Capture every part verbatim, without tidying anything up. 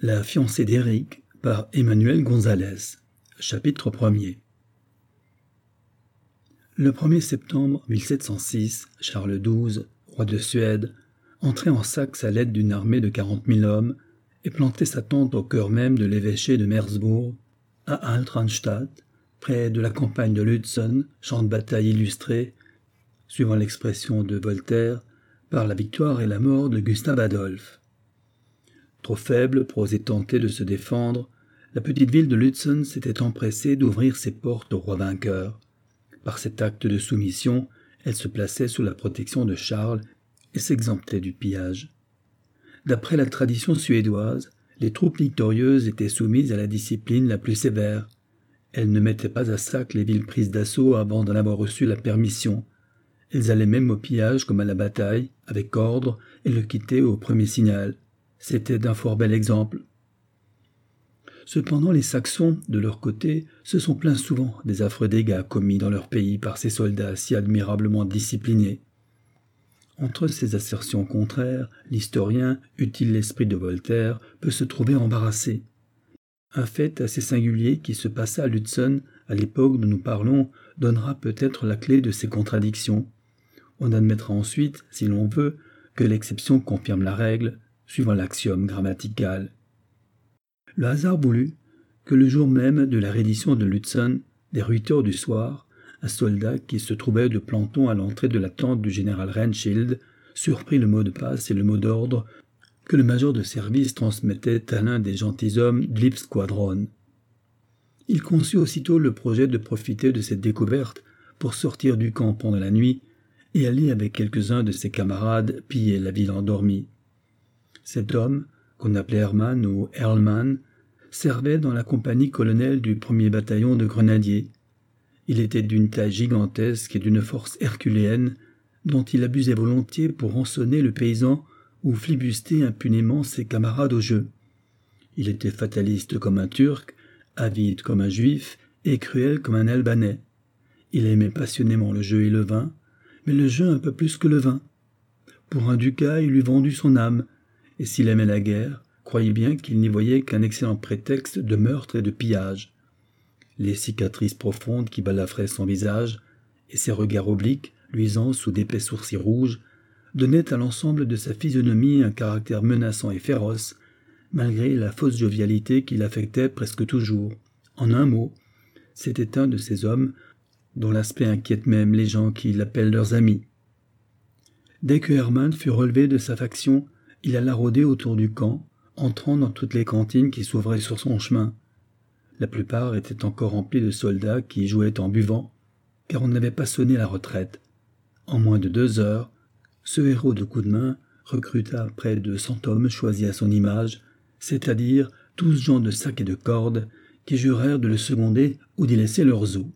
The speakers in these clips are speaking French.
La fiancée d'Éric par Emmanuel Gonzalez. Chapitre premier. Le premier septembre mille sept cent six, Charles douze, roi de Suède, entrait en Saxe à l'aide d'une armée de quarante mille hommes et plantait sa tente au cœur même de l'évêché de Mersbourg, à Altrannstadt, près de la campagne de l'Hudson, champ de bataille illustré, suivant l'expression de Voltaire, par la victoire et la mort de Gustave Adolphe. Trop faible pour oser tenter de se défendre, la petite ville de l'Hudson s'était empressée d'ouvrir ses portes au roi vainqueur. Par cet acte de soumission, elle se plaçait sous la protection de Charles et s'exemptait du pillage. D'après la tradition suédoise, les troupes victorieuses étaient soumises à la discipline la plus sévère. Elles ne mettaient pas à sac les villes prises d'assaut avant d'en avoir reçu la permission. Elles allaient même au pillage comme à la bataille, avec ordre, et le quittaient au premier signal. C'était d'un fort bel exemple. Cependant, les Saxons, de leur côté, se sont plaints souvent des affreux dégâts commis dans leur pays par ces soldats si admirablement disciplinés. Entre ces assertions contraires, l'historien, eût-il l'esprit de Voltaire, peut se trouver embarrassé. Un fait assez singulier qui se passa à l'Hudson, à l'époque dont nous parlons, donnera peut-être la clé de ces contradictions. On admettra ensuite, si l'on veut, que l'exception confirme la règle, suivant l'axiome grammatical. Le hasard voulut que le jour même de la reddition de l'Hudson, des huit heures du soir, un soldat qui se trouvait de planton à l'entrée de la tente du général Renschild surprit le mot de passe et le mot d'ordre que le major de service transmettait à l'un des gentilshommes de l'Ips Squadron. Il conçut aussitôt le projet de profiter de cette découverte pour sortir du camp pendant la nuit et aller avec quelques-uns de ses camarades piller la ville endormie. Cet homme, qu'on appelait Hermann ou Erlmann, servait dans la compagnie colonelle du premier bataillon de grenadiers. Il était d'une taille gigantesque et d'une force herculéenne dont il abusait volontiers pour rançonner le paysan ou flibuster impunément ses camarades au jeu. Il était fataliste comme un Turc, avide comme un Juif et cruel comme un Albanais. Il aimait passionnément le jeu et le vin, mais le jeu un peu plus que le vin. Pour un ducat, il eût vendu son âme, et s'il aimait la guerre, croyez bien qu'il n'y voyait qu'un excellent prétexte de meurtre et de pillage. Les cicatrices profondes qui balafraient son visage, et ses regards obliques, luisants sous d'épais sourcils rouges, donnaient à l'ensemble de sa physionomie un caractère menaçant et féroce, malgré la fausse jovialité qu'il affectait presque toujours. En un mot, c'était un de ces hommes dont l'aspect inquiète même les gens qui l'appellent leurs amis. Dès que Hermann fut relevé de sa faction, il alla rôder autour du camp, entrant dans toutes les cantines qui s'ouvraient sur son chemin. La plupart étaient encore remplies de soldats qui jouaient en buvant, car on n'avait pas sonné la retraite. En moins de deux heures, ce héros de coup de main recruta près de cent hommes choisis à son image, c'est-à-dire tous gens de sac et de corde, qui jurèrent de le seconder ou d'y laisser leurs os.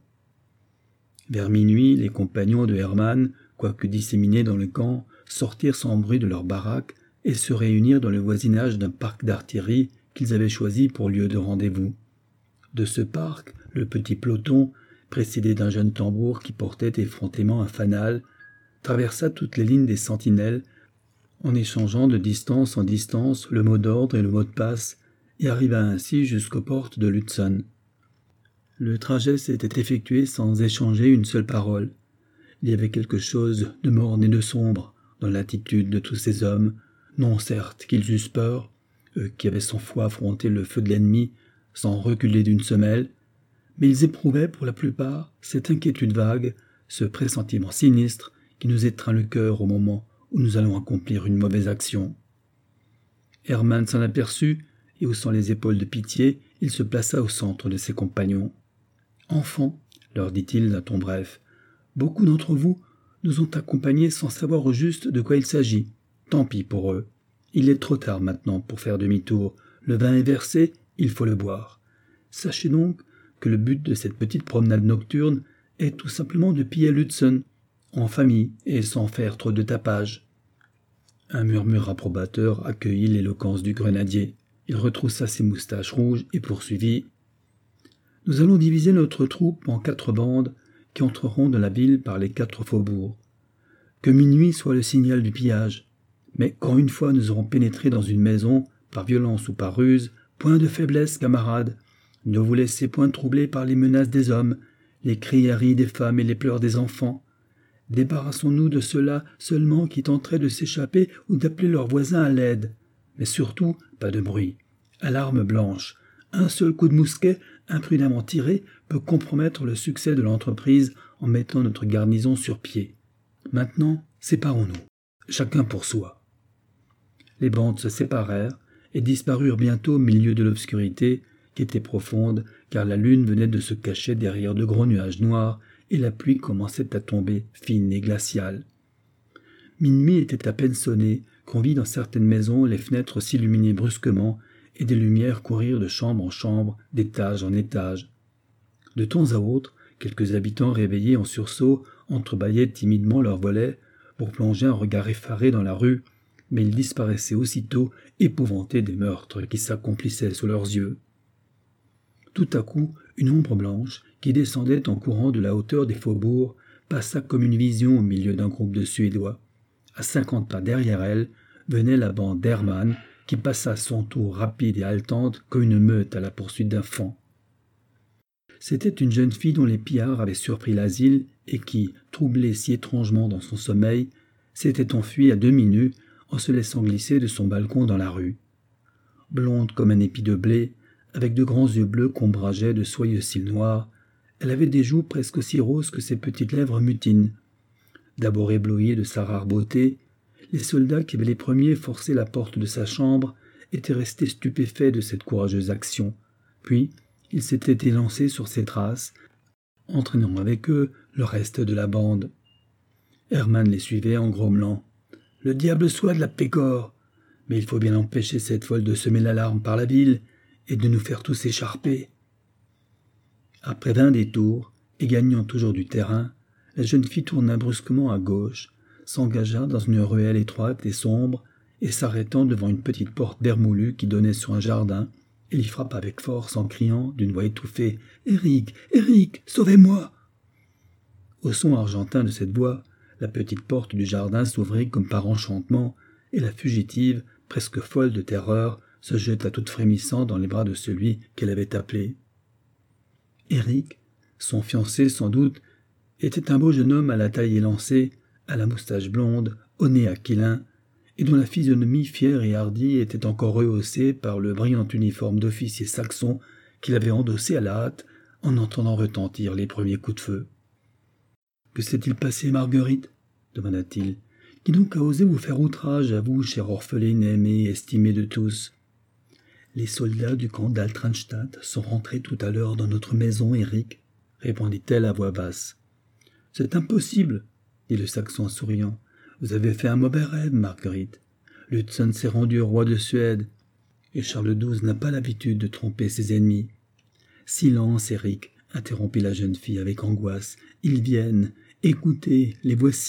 Vers minuit, les compagnons de Hermann, quoique disséminés dans le camp, sortirent sans bruit de leur baraque et se réunirent dans le voisinage d'un parc d'artillerie qu'ils avaient choisi pour lieu de rendez-vous. De ce parc, le petit peloton, précédé d'un jeune tambour qui portait effrontément un fanal, traversa toutes les lignes des sentinelles, en échangeant de distance en distance le mot d'ordre et le mot de passe, et arriva ainsi jusqu'aux portes de l'Hudson. Le trajet s'était effectué sans échanger une seule parole. Il y avait quelque chose de morne et de sombre dans l'attitude de tous ces hommes, non certes qu'ils eussent peur, eux qui avaient cent fois affronté le feu de l'ennemi sans reculer d'une semelle, mais ils éprouvaient pour la plupart cette inquiétude vague, ce pressentiment sinistre qui nous étreint le cœur au moment où nous allons accomplir une mauvaise action. Hermann s'en aperçut, et haussant les épaules de pitié, il se plaça au centre de ses compagnons. « Enfants, leur dit-il d'un ton bref, beaucoup d'entre vous nous ont accompagnés sans savoir au juste de quoi il s'agit. Tant pis pour eux. Il est trop tard maintenant pour faire demi-tour. Le vin est versé, il faut le boire. Sachez donc que le but de cette petite promenade nocturne est tout simplement de piller l'Hudson, en famille et sans faire trop de tapage. » Un murmure approbateur accueillit l'éloquence du grenadier. Il retroussa ses moustaches rouges et poursuivit. « Nous allons diviser notre troupe en quatre bandes qui entreront dans la ville par les quatre faubourgs. Que minuit soit le signal du pillage. Mais quand une fois nous aurons pénétré dans une maison, par violence ou par ruse, point de faiblesse, camarades. Ne vous laissez point troubler par les menaces des hommes, les crières des femmes et les pleurs des enfants. Débarrassons-nous de ceux-là seulement qui tenteraient de s'échapper ou d'appeler leurs voisins à l'aide. Mais surtout, pas de bruit. À l'arme blanche. Un seul coup de mousquet, imprudemment tiré, peut compromettre le succès de l'entreprise en mettant notre garnison sur pied. Maintenant, séparons-nous. Chacun pour soi. Les bandes se séparèrent et disparurent bientôt au milieu de l'obscurité, qui était profonde, car la lune venait de se cacher derrière de gros nuages noirs, et la pluie commençait à tomber, fine et glaciale. Minuit était à peine sonné, qu'on vit dans certaines maisons les fenêtres s'illuminer brusquement, et des lumières courir de chambre en chambre, d'étage en étage. De temps à autre, quelques habitants réveillés en sursaut entrebâillaient timidement leurs volets pour plonger un regard effaré dans la rue, mais ils disparaissaient aussitôt, épouvantés des meurtres qui s'accomplissaient sous leurs yeux. Tout à coup, une ombre blanche, qui descendait en courant de la hauteur des faubourgs, passa comme une vision au milieu d'un groupe de Suédois. À cinquante pas derrière elle, venait la bande d'Hermann, qui passa à son tour rapide et haletante comme une meute à la poursuite d'un faon. C'était une jeune fille dont les pillards avaient surpris l'asile et qui, troublée si étrangement dans son sommeil, s'était enfuie à demi nue en se laissant glisser de son balcon dans la rue. Blonde comme un épi de blé, avec de grands yeux bleus qu'ombrageaient de soyeux cils noirs, elle avait des joues presque aussi roses que ses petites lèvres mutines. D'abord éblouis de sa rare beauté, les soldats qui avaient les premiers forcé la porte de sa chambre étaient restés stupéfaits de cette courageuse action. Puis, ils s'étaient élancés sur ses traces, entraînant avec eux le reste de la bande. Hermann les suivait en grommelant. « Le diable soit de la Pécore! Mais il faut bien empêcher cette folle de semer l'alarme par la ville et de nous faire tous écharper. » Après vingt détours, et gagnant toujours du terrain, la jeune fille tourna brusquement à gauche, s'engagea dans une ruelle étroite et sombre, et s'arrêtant devant une petite porte vermoulue qui donnait sur un jardin, elle y frappa avec force en criant d'une voix étouffée « Éric, Éric, sauvez-moi » Au son argentin de cette voix, la petite porte du jardin s'ouvrit comme par enchantement, et la fugitive, presque folle de terreur, se jeta toute frémissante dans les bras de celui qu'elle avait appelé. Éric, son fiancé sans doute, était un beau jeune homme à la taille élancée, à la moustache blonde, au nez aquilin, et dont la physionomie fière et hardie était encore rehaussée par le brillant uniforme d'officier saxon qu'il avait endossé à la hâte en entendant retentir les premiers coups de feu. « Que s'est-il passé, Marguerite » demanda-t-il. « Qui donc a osé vous faire outrage, à vous, chère orpheline aimée et estimée de tous ?»« Les soldats du camp d'Altranstadt sont rentrés tout à l'heure dans notre maison, Éric, » répondit-elle à voix basse. « C'est impossible, » dit le Saxon en souriant. « Vous avez fait un mauvais rêve, Marguerite. Lutzen s'est rendu au roi de Suède, et Charles douze n'a pas l'habitude de tromper ses ennemis. »« Silence, Éric, » interrompit la jeune fille avec angoisse. « Ils viennent. Écoutez, les voici. »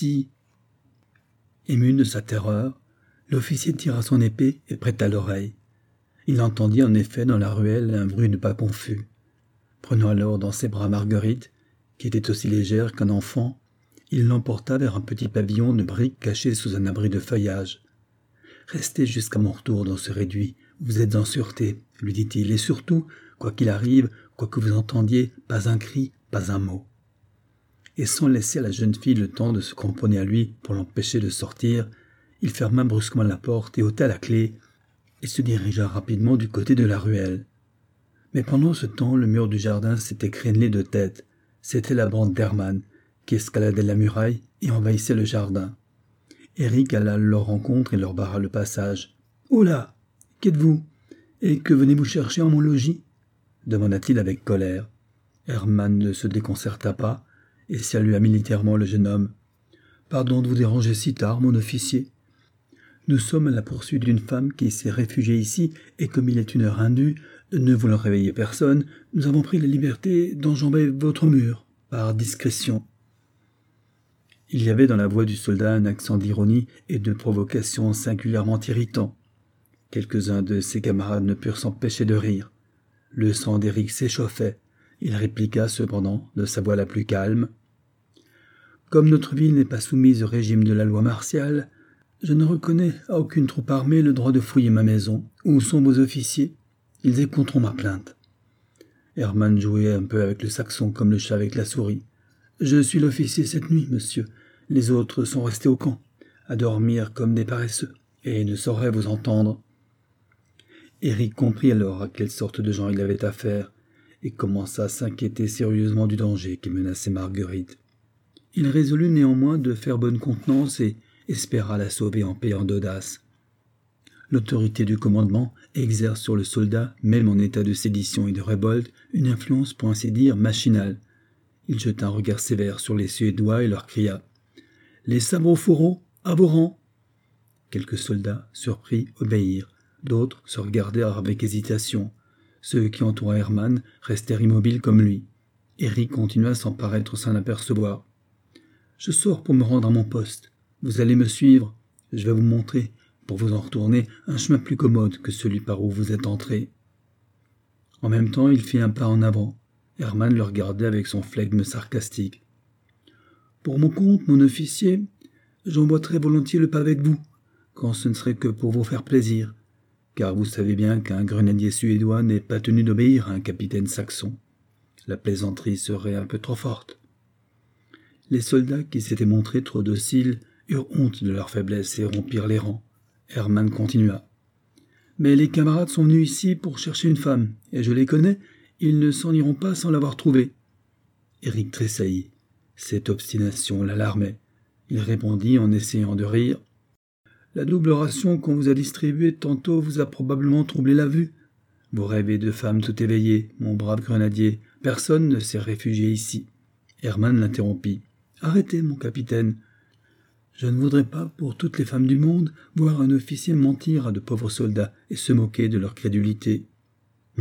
Ému de sa terreur, l'officier tira son épée et prêta l'oreille. Il entendit en effet dans la ruelle un bruit de pas confus. Prenant alors dans ses bras Marguerite, qui était aussi légère qu'un enfant, il l'emporta vers un petit pavillon de briques caché sous un abri de feuillage. « Restez jusqu'à mon retour dans ce réduit, vous êtes en sûreté, » lui dit-il, « et surtout, quoi qu'il arrive, quoi que vous entendiez, pas un cri, pas un mot. » Et sans laisser à la jeune fille le temps de se cramponner à lui pour l'empêcher de sortir, il ferma brusquement la porte et ôta la clé, et se dirigea rapidement du côté de la ruelle. Mais pendant ce temps, le mur du jardin s'était crénelé de tête. C'était la bande d'Hermann, qui escaladait la muraille et envahissait le jardin. Éric alla à leur rencontre et leur barra le passage. « Oh là, qu'êtes-vous? Et que venez-vous chercher en mon logis ?» demanda-t-il avec colère. Hermann ne se déconcerta pas et salua militairement le jeune homme. « Pardon de vous déranger si tard, mon officier. Nous sommes à la poursuite d'une femme qui s'est réfugiée ici, et comme il est une heure indue, ne voulant réveiller personne, nous avons pris la liberté d'enjamber votre mur, par discrétion. » Il y avait dans la voix du soldat un accent d'ironie et de provocation singulièrement irritant. Quelques-uns de ses camarades ne purent s'empêcher de rire. Le sang d'Éric s'échauffait. Il répliqua cependant, de sa voix la plus calme. « Comme notre ville n'est pas soumise au régime de la loi martiale, Je ne reconnais à aucune troupe armée le droit de fouiller ma maison. Où sont vos officiers? Ils écouteront ma plainte. » Hermann jouait un peu avec le saxon comme le chat avec la souris. « Je suis l'officier cette nuit, monsieur. Les autres sont restés au camp, à dormir comme des paresseux, et ne sauraient vous entendre. » Eric comprit alors à quelle sorte de gens il avait affaire, et commença à s'inquiéter sérieusement du danger qui menaçait Marguerite. Il résolut néanmoins de faire bonne contenance et espéra la sauver en payant d'audace. L'autorité du commandement exerce sur le soldat, même en état de sédition et de révolte, une influence pour ainsi dire machinale. Il jeta un regard sévère sur les Suédois et leur cria « Les sabres au fourreau, à vos rangs !» Quelques soldats, surpris, obéirent. D'autres se regardèrent avec hésitation. Ceux qui entouraient Hermann restèrent immobiles comme lui. Eric continua sans paraître s'en apercevoir. « Je sors pour me rendre à mon poste. Vous allez me suivre. Je vais vous montrer, pour vous en retourner, un chemin plus commode que celui par où vous êtes entré. » En même temps, il fit un pas en avant. Hermann le regardait avec son flegme sarcastique. « Pour mon compte, mon officier, j'emboîterai volontiers le pas avec vous, quand ce ne serait que pour vous faire plaisir, car vous savez bien qu'un grenadier suédois n'est pas tenu d'obéir à un capitaine saxon. La plaisanterie serait un peu trop forte. » Les soldats qui s'étaient montrés trop dociles eurent honte de leur faiblesse et rompirent les rangs. Hermann continua. « Mais les camarades sont venus ici pour chercher une femme, et je les connais, ils ne s'en iront pas sans l'avoir trouvée. » Eric tressaillit. Cette obstination l'alarmait. Il répondit en essayant de rire. « La double ration qu'on vous a distribuée tantôt vous a probablement troublé la vue. Vous rêvez de femmes tout éveillées, mon brave grenadier. Personne ne s'est réfugié ici. » Hermann l'interrompit. « Arrêtez, mon capitaine. Je ne voudrais pas, pour toutes les femmes du monde, voir un officier mentir à de pauvres soldats et se moquer de leur crédulité. »« Mentir »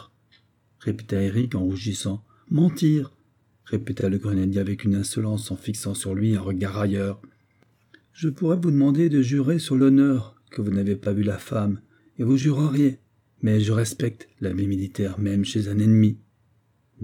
répéta Eric en rougissant. « Mentir » répéta le grenadier avec une insolence en fixant sur lui un regard railleur. « Je pourrais vous demander de jurer sur l'honneur que vous n'avez pas vu la femme, et vous jureriez. Mais je respecte la vie militaire, même chez un ennemi. »« Misérable !»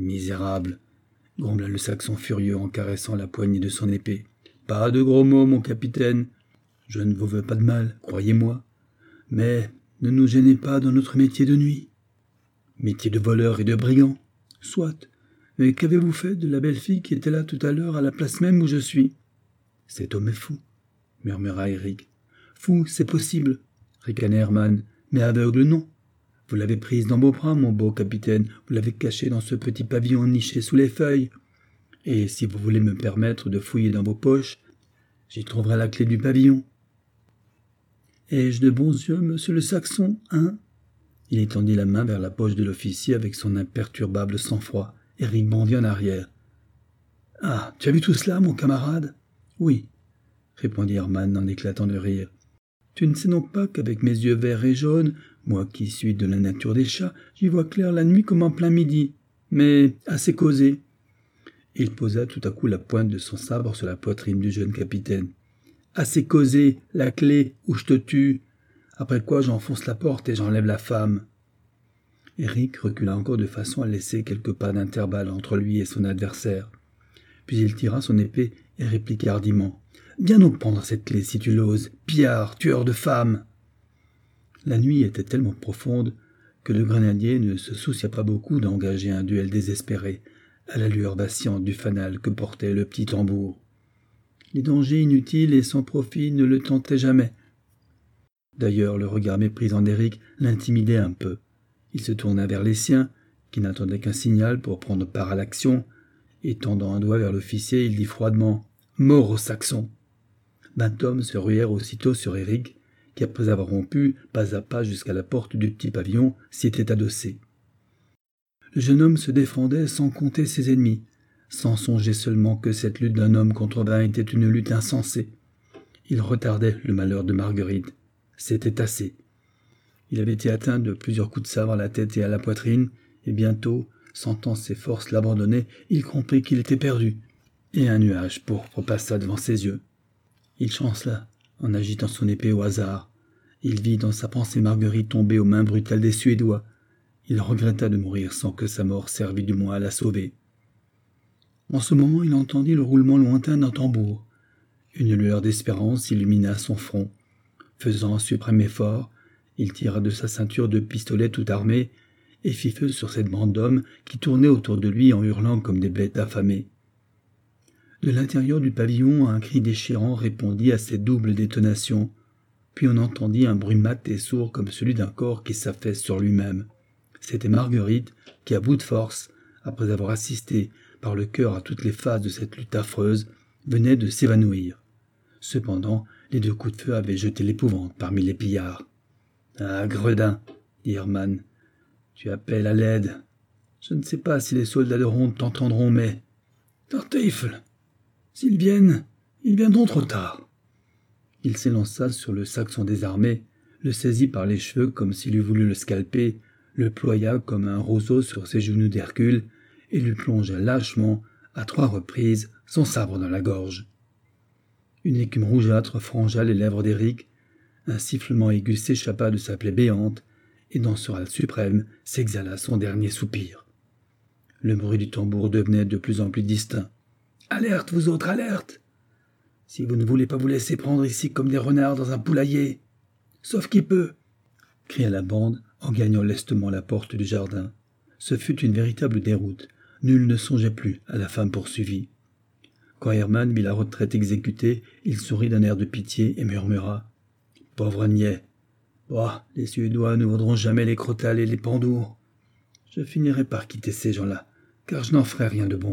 grommela le saxon furieux en caressant la poignée de son épée. « Pas de gros mots, mon capitaine. Je ne vous veux pas de mal, croyez-moi. Mais ne nous gênez pas dans notre métier de nuit. »« Métier de voleur et de brigand. Soit. Mais qu'avez-vous fait de la belle fille qui était là tout à l'heure à la place même où je suis ?»« Cet homme est fou, » murmura Eric. « Fou, c'est possible, » ricanait Hermann, « mais aveugle non. Vous l'avez prise dans vos bras, mon beau capitaine, vous l'avez cachée dans ce petit pavillon niché sous les feuilles. Et si vous voulez me permettre de fouiller dans vos poches, j'y trouverai la clé du pavillon. »« Ai-je de bons yeux, monsieur le saxon, hein ?» Il étendit la main vers la poche de l'officier avec son imperturbable sang-froid. Eric bondit en arrière. « Ah, tu as vu tout cela, mon camarade ?»« Oui, » répondit Hermann en éclatant de rire. « Tu ne sais donc pas qu'avec mes yeux verts et jaunes, moi qui suis de la nature des chats, j'y vois clair la nuit comme en plein midi. Mais assez causé. » Il posa tout à coup la pointe de son sabre sur la poitrine du jeune capitaine. « Assez causé, la clé, ou je te tue. Après quoi j'enfonce la porte et j'enlève la femme. » Eric recula encore de façon à laisser quelques pas d'intervalle entre lui et son adversaire. Puis il tira son épée et répliqua hardiment. « Viens donc prendre cette clé si tu l'oses, pillard, tueur de femmes !» La nuit était tellement profonde que le grenadier ne se soucia pas beaucoup d'engager un duel désespéré, à la lueur vacillante du fanal que portait le petit tambour. Les dangers inutiles et sans profit ne le tentaient jamais. D'ailleurs, le regard méprisant d'Eric l'intimidait un peu. Il se tourna vers les siens, qui n'attendaient qu'un signal pour prendre part à l'action, et tendant un doigt vers l'officier, il dit froidement « Mort aux Saxons !» Vingt hommes se ruèrent aussitôt sur Eric, qui, après avoir rompu, pas à pas jusqu'à la porte du petit pavillon, s'y était adossé. Le jeune homme se défendait sans compter ses ennemis, sans songer seulement que cette lutte d'un homme contre vingt était une lutte insensée. Il retardait le malheur de Marguerite. C'était assez. Il avait été atteint de plusieurs coups de sabre à la tête et à la poitrine, et bientôt, sentant ses forces l'abandonner, il comprit qu'il était perdu, et un nuage pourpre passa devant ses yeux. Il chancela, en agitant son épée au hasard. Il vit dans sa pensée Marguerite tomber aux mains brutales des Suédois. Il regretta de mourir sans que sa mort servît du moins à la sauver. En ce moment, il entendit le roulement lointain d'un tambour. Une lueur d'espérance illumina son front. Faisant un suprême effort, il tira de sa ceinture deux pistolets tout armés et fit feu sur cette bande d'hommes qui tournaient autour de lui en hurlant comme des bêtes affamées. De l'intérieur du pavillon, un cri déchirant répondit à cette double détonation, puis on entendit un bruit mat et sourd comme celui d'un corps qui s'affaisse sur lui-même. C'était Marguerite qui, à bout de force, après avoir assisté par le cœur à toutes les phases de cette lutte affreuse, venait de s'évanouir. Cependant, les deux coups de feu avaient jeté l'épouvante parmi les pillards. « Ah, gredin !» dit Hermann. « Tu appelles à l'aide. Je ne sais pas si les soldats de ronde t'entendront, mais... »« Der Teufel ! S'ils viennent, ils viendront trop tard. » Il s'élança sur le Saxon désarmé, le saisit par les cheveux comme s'il eût voulu le scalper, le ploya comme un roseau sur ses genoux d'Hercule et lui plongea lâchement, à trois reprises, son sabre dans la gorge. Une écume rougeâtre frangea les lèvres d'Éric, un sifflement aigu s'échappa de sa plaie béante, et dans ce râle suprême s'exhala son dernier soupir. Le bruit du tambour devenait de plus en plus distinct. « Alerte, vous autres, alerte ! Si vous ne voulez pas vous laisser prendre ici comme des renards dans un poulailler, sauf qui peut !» cria la bande en gagnant lestement la porte du jardin. Ce fut une véritable déroute. Nul ne songeait plus à la femme poursuivie. Quand Hermann vit la retraite exécutée, il sourit d'un air de pitié et murmura « Pauvre niais ! Oh, les Suédois ne vaudront jamais les crotales et les pandours. Je finirai par quitter ces gens-là, car je n'en ferai rien de bon. »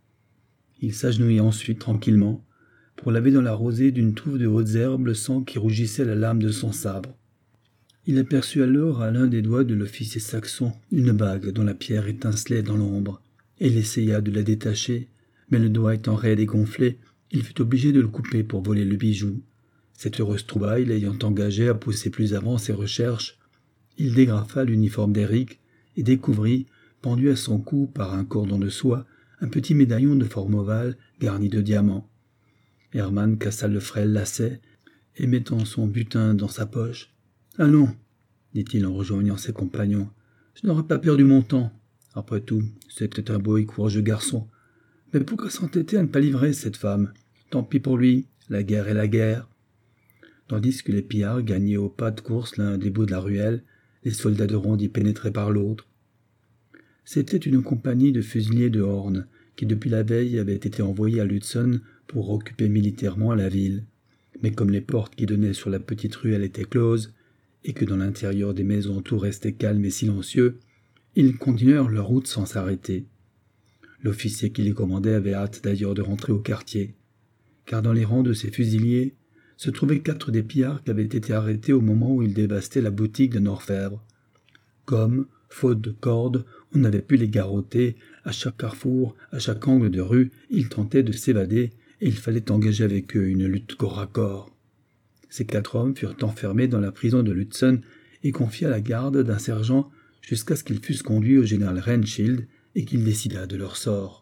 Il s'agenouilla ensuite tranquillement pour laver dans la rosée d'une touffe de hautes herbes le sang qui rougissait la lame de son sabre. Il aperçut alors à l'un des doigts de l'officier saxon une bague dont la pierre étincelait dans l'ombre, et il essaya de la détacher, mais le doigt étant raide et gonflé, il fut obligé de le couper pour voler le bijou. Cette heureuse trouvaille l'ayant engagé à pousser plus avant ses recherches, il dégrafa l'uniforme d'Éric et découvrit, pendu à son cou par un cordon de soie, un petit médaillon de forme ovale garni de diamants. Hermann cassa le frêle lacet et mettant son butin dans sa poche. « Allons, dit-il en rejoignant ses compagnons, je n'aurais pas perdu mon temps. Après tout, c'était un beau et courageux garçon. Mais pourquoi s'entêter à ne pas livrer cette femme? Tant pis pour lui, la guerre est la guerre. » Tandis que les pillards gagnaient au pas de course l'un des bouts de la ruelle, les soldats de ronde y pénétraient par l'autre. C'était une compagnie de fusiliers de Horn qui, depuis la veille, avait été envoyée à Lutzen pour occuper militairement la ville. Mais comme les portes qui donnaient sur la petite ruelle étaient closes, et que dans l'intérieur des maisons tout restait calme et silencieux, ils continuèrent leur route sans s'arrêter. L'officier qui les commandait avait hâte d'ailleurs de rentrer au quartier, car dans les rangs de ces fusiliers se trouvaient quatre des pillards qui avaient été arrêtés au moment où ils dévastaient la boutique de Norfèvre. Comme, faute de cordes, on n'avait pu les garrotter, à chaque carrefour, à chaque angle de rue, ils tentaient de s'évader, et il fallait engager avec eux une lutte corps à corps. Ces quatre hommes furent enfermés dans la prison de Lutzen et confiés à la garde d'un sergent jusqu'à ce qu'ils fussent conduits au général Renschild et qu'il décidât de leur sort.